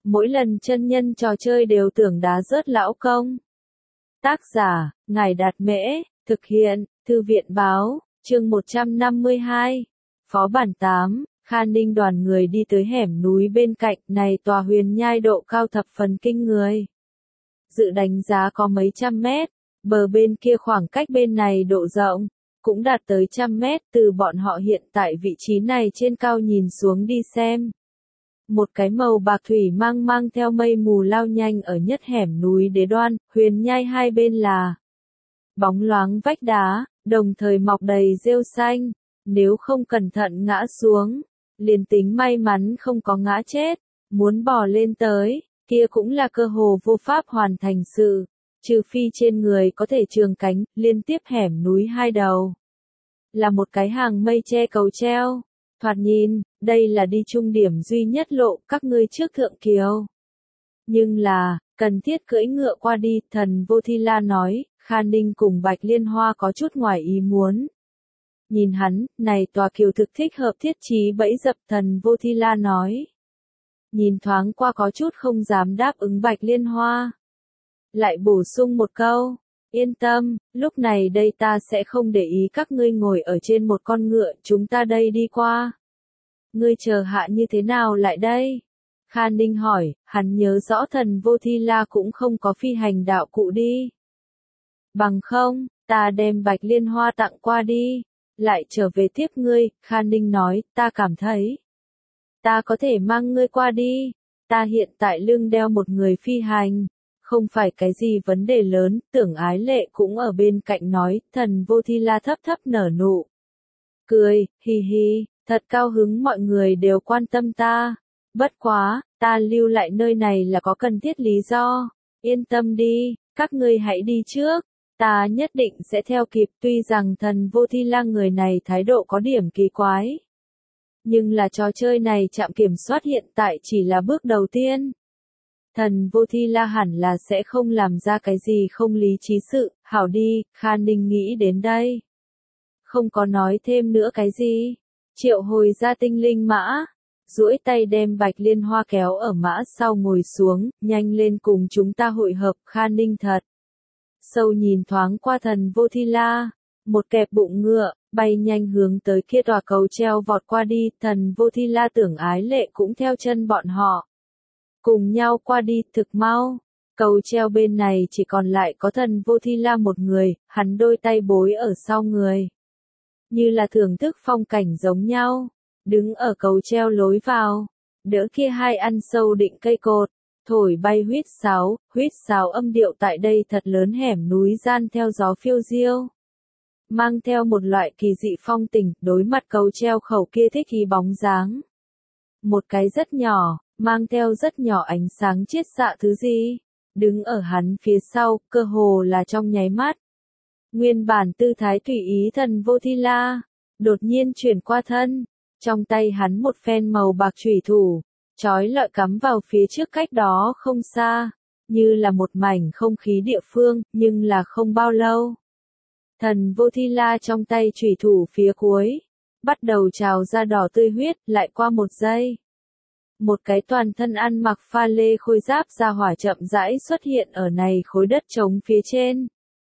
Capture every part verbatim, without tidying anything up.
mỗi lần chân nhân trò chơi đều tưởng đá rớt lão công. Tác giả, Ngài Đạt Mễ, thực hiện, Thư viện Báo, chương một trăm năm mươi hai. Phó bản tám, Kha Ninh đoàn người đi tới hẻm núi bên cạnh, này tòa huyền nhai độ cao thập phần kinh người. Dự đánh giá có mấy trăm mét, bờ bên kia khoảng cách bên này độ rộng, cũng đạt tới trăm mét, từ bọn họ hiện tại vị trí này trên cao nhìn xuống đi xem. Một cái màu bạc thủy mang mang theo mây mù lao nhanh ở nhất hẻm núi đế đoan, huyền nhai hai bên là bóng loáng vách đá, đồng thời mọc đầy rêu xanh, nếu không cẩn thận ngã xuống, liền tính may mắn không có ngã chết, muốn bò lên tới, kia cũng là cơ hồ vô pháp hoàn thành sự, trừ phi trên người có thể trường cánh, liên tiếp hẻm núi hai đầu. Là một cái hàng mây che cầu treo, thoạt nhìn, đây là đi trung điểm duy nhất lộ các ngươi trước thượng kiều. Nhưng là, cần thiết cưỡi ngựa qua đi, thần Vô Thi La nói, Kha Ninh cùng Bạch Liên Hoa có chút ngoài ý muốn. Nhìn hắn, này tòa kiều thực thích hợp thiết trí bẫy dập, thần Vô Thi La nói. Nhìn thoáng qua có chút không dám đáp ứng Bạch Liên Hoa. Lại bổ sung một câu, yên tâm, lúc này đây ta sẽ không để ý các ngươi ngồi ở trên một con ngựa, chúng ta đây đi qua. Ngươi chờ hạ như thế nào lại đây? Kha Ninh hỏi, hắn nhớ rõ thần Vô Thi La cũng không có phi hành đạo cụ đi. Bằng không, ta đem Bạch Liên Hoa tặng qua đi, lại trở về tiếp ngươi, Kha Ninh nói, ta cảm thấy. Ta có thể mang ngươi qua đi, ta hiện tại lưng đeo một người phi hành, không phải cái gì vấn đề lớn, Tưởng Ái Lệ cũng ở bên cạnh nói, thần Vô Thi La thấp thấp nở nụ. Cười, hi hi, thật cao hứng mọi người đều quan tâm ta, bất quá, ta lưu lại nơi này là có cần thiết lý do, yên tâm đi, các ngươi hãy đi trước, ta nhất định sẽ theo kịp, tuy rằng thần Vô Thi La người này thái độ có điểm kỳ quái. Nhưng là trò chơi này trạm kiểm soát hiện tại chỉ là bước đầu tiên. Thần Vô Thi La hẳn là sẽ không làm ra cái gì không lý trí sự, hảo đi, Kha Ninh nghĩ đến đây. Không có nói thêm nữa cái gì, triệu hồi ra tinh linh mã, duỗi tay đem Bạch Liên Hoa kéo ở mã sau ngồi xuống, nhanh lên cùng chúng ta hội hợp, Kha Ninh thật. Sâu nhìn thoáng qua thần Vô Thi La, một kẹp bụng ngựa, bay nhanh hướng tới kia tòa cầu treo vọt qua đi, thần Vô Thi La Tưởng Ái Lệ cũng theo chân bọn họ. Cùng nhau qua đi, thực mau, cầu treo bên này chỉ còn lại có thần Vô Thi La một người, hắn đôi tay bối ở sau người. Như là thưởng thức phong cảnh giống nhau, đứng ở cầu treo lối vào, đỡ kia hai ăn sâu định cây cột, thổi bay huýt sáo, huýt sáo âm điệu tại đây thật lớn hẻm núi gian theo gió phiêu diêu. Mang theo một loại kỳ dị phong tình, đối mặt cầu treo khẩu kia thích ý bóng dáng. Một cái rất nhỏ, mang theo rất nhỏ ánh sáng chiết xạ thứ gì, đứng ở hắn phía sau, cơ hồ là trong nháy mắt. Nguyên bản tư thái tùy ý thần Vô Thi La, đột nhiên chuyển qua thân, trong tay hắn một phen màu bạc chủy thủ, chói lọi cắm vào phía trước cách đó không xa, như là một mảnh không khí địa phương, nhưng là không bao lâu. Thần Vô Thi La trong tay chủy thủ phía cuối, bắt đầu trào ra đỏ tươi huyết, lại qua một giây. Một cái toàn thân ăn mặc pha lê khôi giáp ra hỏa chậm rãi xuất hiện ở này khối đất trống phía trên.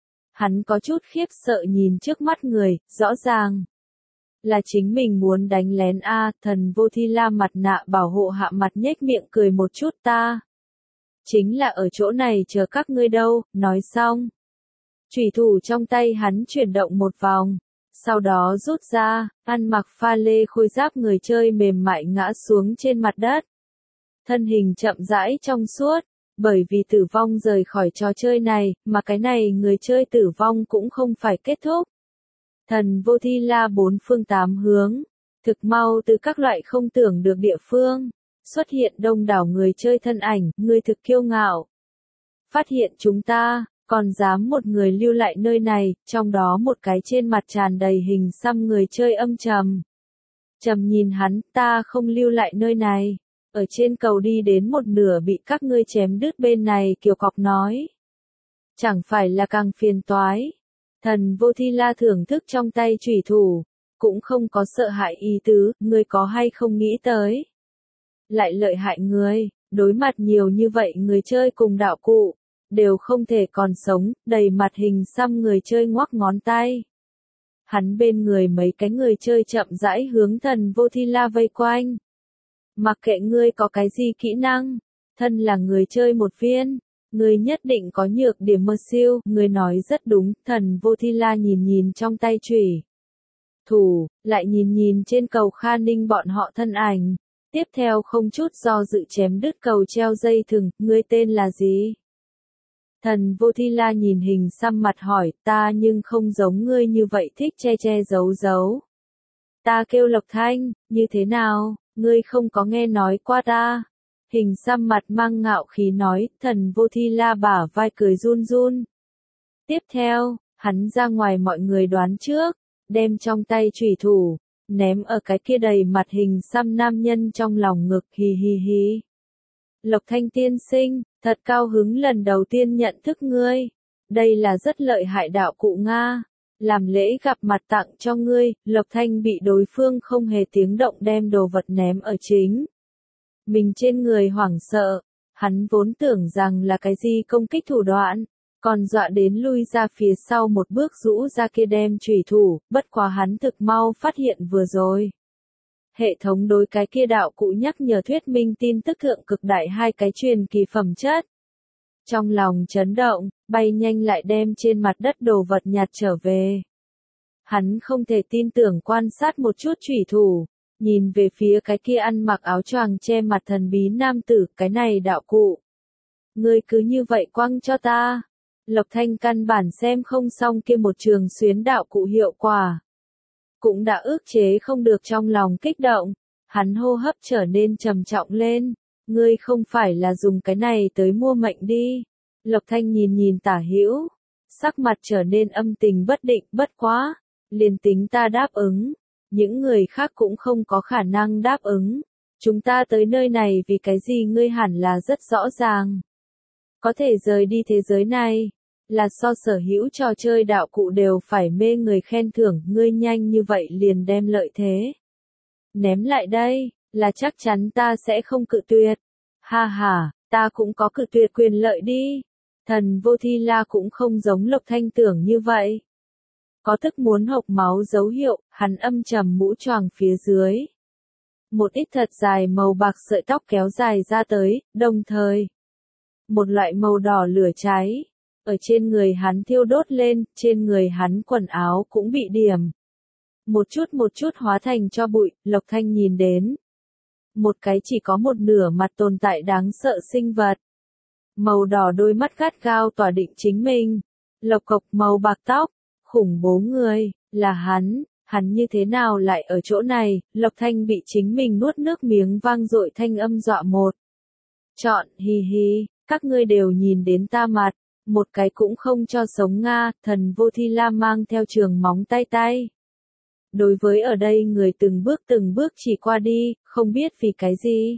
Hắn có chút khiếp sợ nhìn trước mắt người, rõ ràng là chính mình muốn đánh lén a, thần Vô Thi La mặt nạ bảo hộ hạ mặt nhếch miệng cười một chút, ta chính là ở chỗ này chờ các ngươi đâu, nói xong. Chủy thủ trong tay hắn chuyển động một vòng, sau đó rút ra, ăn mặc pha lê khôi giáp người chơi mềm mại ngã xuống trên mặt đất. Thân hình chậm rãi trong suốt, bởi vì tử vong rời khỏi trò chơi này, mà cái này người chơi tử vong cũng không phải kết thúc. Thần Vô Thi La bốn phương tám hướng, thực mau từ các loại không tưởng được địa phương, xuất hiện đông đảo người chơi thân ảnh, người thực kiêu ngạo. Phát hiện chúng ta, còn dám một người lưu lại nơi này, trong đó một cái trên mặt tràn đầy hình xăm người chơi âm trầm. Trầm nhìn hắn, ta không lưu lại nơi này, ở trên cầu đi đến một nửa bị các ngươi chém đứt bên này, Kiều Cọc nói. Chẳng phải là càng phiền toái. Thần Vô Thi La thưởng thức trong tay chủy thủ, cũng không có sợ hãi ý tứ, ngươi có hay không nghĩ tới. Lại lợi hại người, Đối mặt nhiều như vậy người chơi cùng đạo cụ, đều không thể còn sống, đầy mặt hình xăm người chơi ngoắc ngón tay. Hắn bên người mấy cái người chơi chậm rãi hướng thần vô thi la vây quanh. Mặc kệ ngươi có cái gì kỹ năng, thân là người chơi một viên, ngươi nhất định có nhược điểm mơ siêu, ngươi nói rất đúng, thần vô thi la nhìn nhìn trong tay chủy thủ, lại nhìn nhìn trên cầu Kha Ninh bọn họ thân ảnh, tiếp theo không chút do dự chém đứt cầu treo dây thừng, ngươi tên là gì? Thần vô thi la nhìn hình xăm mặt hỏi, ta nhưng không giống ngươi như vậy thích che che giấu giấu. Ta kêu Lộc Thanh, như thế nào, ngươi không có nghe nói qua ta? Hình xăm mặt mang ngạo khí nói, thần vô thi la bả vai cười run run. Tiếp theo, hắn ra ngoài mọi người đoán trước, đem trong tay chủy thủ, ném ở cái kia đầy mặt hình xăm nam nhân trong lòng ngực, hì hì hì. Lộc Thanh tiên sinh, thật cao hứng lần đầu tiên nhận thức ngươi. Đây là rất lợi hại đạo cụ Nga. Làm lễ gặp mặt tặng cho ngươi, Lộc Thanh bị đối phương không hề tiếng động đem đồ vật ném ở chính. Mình trên người hoảng sợ, hắn vốn tưởng rằng là cái gì công kích thủ đoạn, còn dọa đến lui ra phía sau một bước rũ ra kia đem chủy thủ, bất quá hắn thực mau phát hiện vừa rồi. Hệ thống đối cái kia đạo cụ nhắc nhở thuyết minh tin tức thượng cực đại hai cái truyền kỳ phẩm chất. Trong lòng chấn động, bay nhanh lại đem trên mặt đất đồ vật nhặt trở về. Hắn không thể tin tưởng quan sát một chút chủy thủ, nhìn về phía cái kia ăn mặc áo choàng che mặt thần bí nam tử, cái này đạo cụ. Ngươi cứ như vậy quăng cho ta. Lộc Thanh căn bản xem không xong kia một trường xuyến đạo cụ hiệu quả. Cũng đã ức chế không được trong lòng kích động, hắn hô hấp trở nên trầm trọng lên, ngươi không phải là dùng cái này tới mua mệnh đi. Lộc Thanh nhìn nhìn tả hữu, sắc mặt trở nên âm tình bất định, bất quá, liền tính ta đáp ứng, những người khác cũng không có khả năng đáp ứng. Chúng ta tới nơi này vì cái gì ngươi hẳn là rất rõ ràng. Có thể rời đi thế giới này, là so sở hữu trò chơi đạo cụ đều phải mê người khen thưởng, ngươi nhanh như vậy liền đem lợi thế ném lại đây, là chắc chắn ta sẽ không cự tuyệt. Ha ha, ta cũng có cự tuyệt quyền lợi đi. Thần vô thi la cũng không giống Lộc Thanh tưởng như vậy. Có tức muốn hộc máu dấu hiệu, hắn âm trầm mũ choàng phía dưới. Một ít thật dài màu bạc sợi tóc kéo dài ra tới, đồng thời. Một loại màu đỏ lửa cháy. Ở trên người hắn thiêu đốt lên, trên người hắn quần áo cũng bị điểm. Một chút một chút hóa thành cho bụi, Lộc Thanh nhìn đến. Một cái chỉ có một nửa mặt tồn tại đáng sợ sinh vật. Màu đỏ đôi mắt gắt gao tỏa định chính mình. Lộc cộc màu bạc tóc, khủng bố người, là hắn, hắn như thế nào lại ở chỗ này, Lộc Thanh bị chính mình nuốt nước miếng vang dội thanh âm dọa một. Chọn, hì hì, các ngươi đều nhìn đến ta mặt. Một cái cũng không cho sống Nga, thần vô thi la mang theo trường móng tay tay. Đối với ở đây người từng bước từng bước chỉ qua đi, không biết vì cái gì.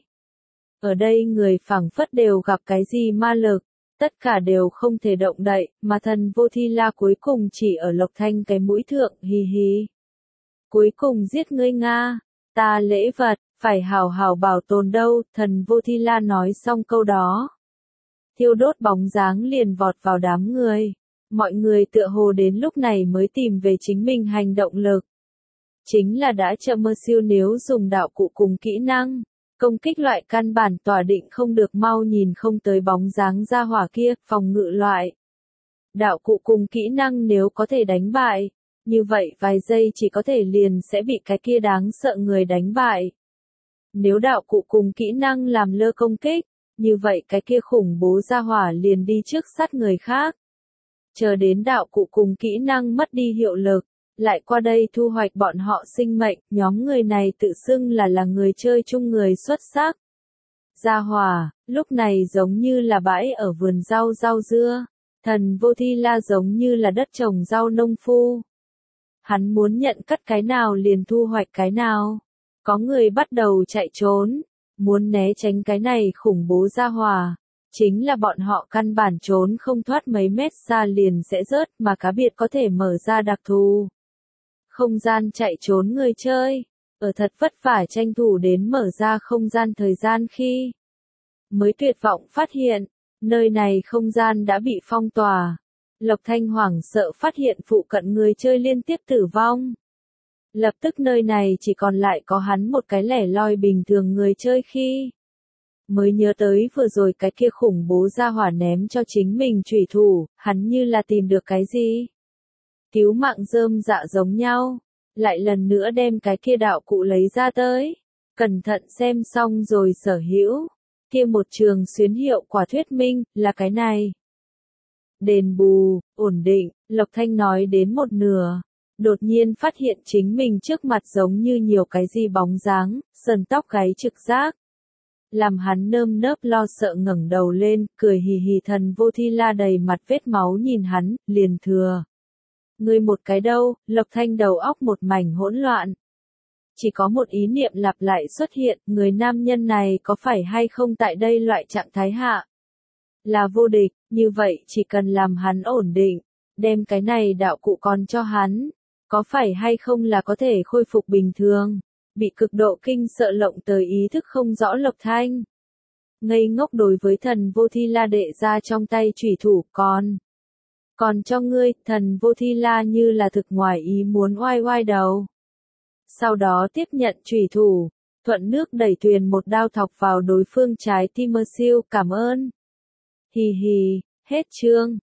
Ở đây người phảng phất đều gặp cái gì ma lực, tất cả đều không thể động đậy, mà thần vô thi la cuối cùng chỉ ở Lộc Thanh cái mũi thượng, hì hì. Cuối cùng giết ngươi Nga, ta lễ vật, phải hào hào bảo tồn đâu, thần vô thi la nói xong câu đó. Thiêu đốt bóng dáng liền vọt vào đám người. Mọi người tựa hồ đến lúc này mới tìm về chính mình hành động lực. Chính là đã chậm mơ siêu nếu dùng đạo cụ cùng kỹ năng. Công kích loại căn bản tỏa định không được mau nhìn không tới bóng dáng ra hỏa kia, phòng ngự loại. Đạo cụ cùng kỹ năng nếu có thể đánh bại, như vậy vài giây chỉ có thể liền sẽ bị cái kia đáng sợ người đánh bại. Nếu đạo cụ cùng kỹ năng làm lơ công kích, như vậy cái kia khủng bố ra hỏa liền đi trước sát người khác. Chờ đến đạo cụ cùng kỹ năng mất đi hiệu lực, lại qua đây thu hoạch bọn họ sinh mệnh, nhóm người này tự xưng là là người chơi chung người xuất sắc. Gia hỏa, lúc này giống như là bãi ở vườn rau rau dưa, thần vô thi la giống như là đất trồng rau nông phu. Hắn muốn nhận cắt cái nào liền thu hoạch cái nào. Có người bắt đầu chạy trốn, muốn né tránh cái này khủng bố gia hỏa. Chính là bọn họ căn bản trốn không thoát mấy mét xa liền sẽ rớt mà cá biệt có thể mở ra đặc thù. Không gian chạy trốn người chơi, ở thật vất vả tranh thủ đến mở ra không gian thời gian khi mới tuyệt vọng phát hiện, nơi này không gian đã bị phong tỏa. Lộc Thanh hoảng sợ phát hiện phụ cận người chơi liên tiếp tử vong. Lập tức nơi này chỉ còn lại có hắn một cái lẻ loi bình thường người chơi khi. Mới nhớ tới vừa rồi cái kia khủng bố ra hỏa ném cho chính mình chủy thủ, hắn như là tìm được cái gì. Cứu mạng rơm dạ giống nhau. Lại lần nữa đem cái kia đạo cụ lấy ra tới. Cẩn thận xem xong rồi sở hữu. Kia một trường xuyến hiệu quả thuyết minh, là cái này. Đền bù, ổn định, Lộc Thanh nói đến một nửa. Đột nhiên phát hiện chính mình trước mặt giống như nhiều cái gì bóng dáng, sần tóc gáy trực giác. Làm hắn nơm nớp lo sợ ngẩng đầu lên, cười hì hì. Thần Vô Thi La đầy mặt vết máu nhìn hắn, liền thừa. Ngươi một cái đâu, Lộc Thanh đầu óc một mảnh hỗn loạn. Chỉ có một ý niệm lặp lại xuất hiện, người nam nhân này có phải hay không tại đây loại trạng thái hạ. Là vô địch, như vậy chỉ cần làm hắn ổn định, đem cái này đạo cụ còn cho hắn. Có phải hay không là có thể khôi phục bình thường. Bị cực độ kinh sợ lộng tới ý thức không rõ Lộc Thanh. Ngây ngốc đối với Thần Vô Thi La đệ ra trong tay chủy thủ, còn. Còn cho ngươi, Thần Vô Thi La như là thực ngoài ý muốn oai oai đầu. Sau đó tiếp nhận chủy thủ, thuận nước đẩy thuyền một đao thọc vào đối phương trái tim. Siêu cảm ơn. Hì hì, hết chương.